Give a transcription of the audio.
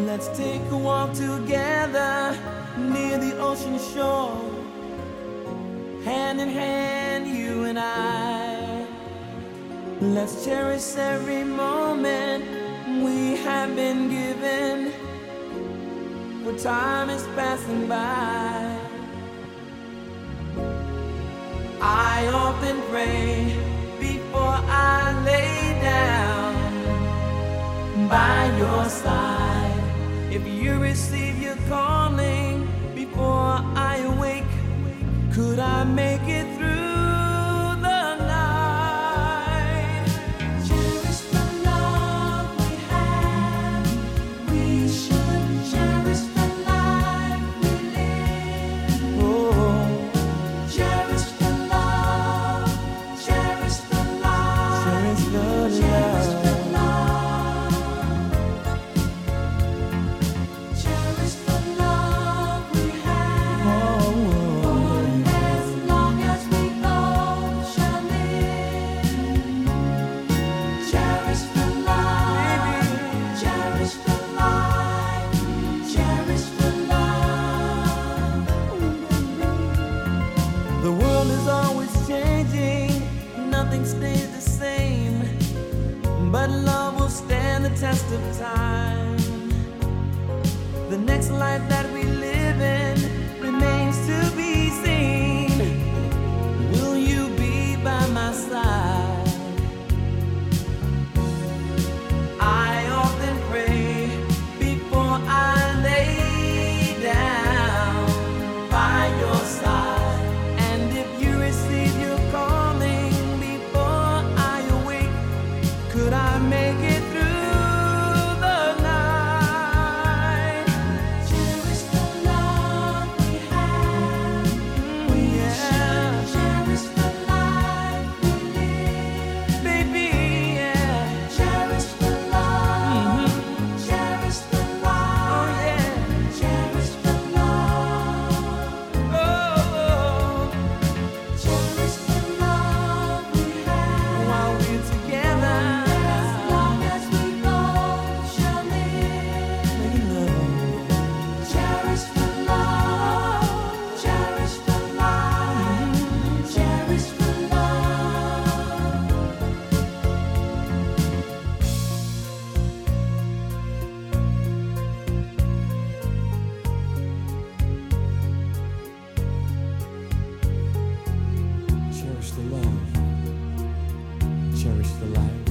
Let's take a walk together near the ocean shore, hand in hand, you and I. Let's cherish every moment we have been given, for time is passing by. I often pray before I lay down by your side. If you receive your calling before I awake, could I make it through the night? Cherish the love we have. We should cherish the life we live. Oh, cherish the love, cherish the life, cherish the love. The world is always changing, nothing stays the same, but love will stand the test of time. The next life that we live in remains to be seen. Will you be by my side? I often pray before I lay down by your side. Could I make it through the night? Cherish the love we have. We should cherish the life we live. Baby, yeah. Cherish the love. Cherish the life. Oh, yeah. Cherish the love. Oh. Cherish the love we have. While we're together. Cherish the love, cherish the life.